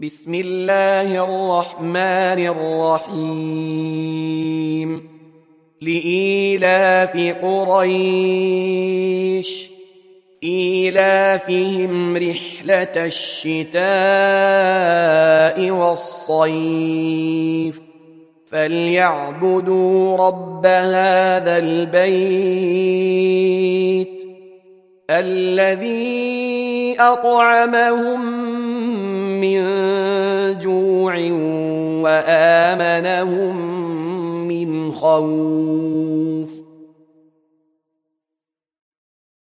بسم الله الرحمن الرحيم لإيلاف قريش إيلافهم رحلة الشتاء والصيف فليعبدوا رب هذا البيت الذي أطعمهم من جوع وآمنهم من خوف.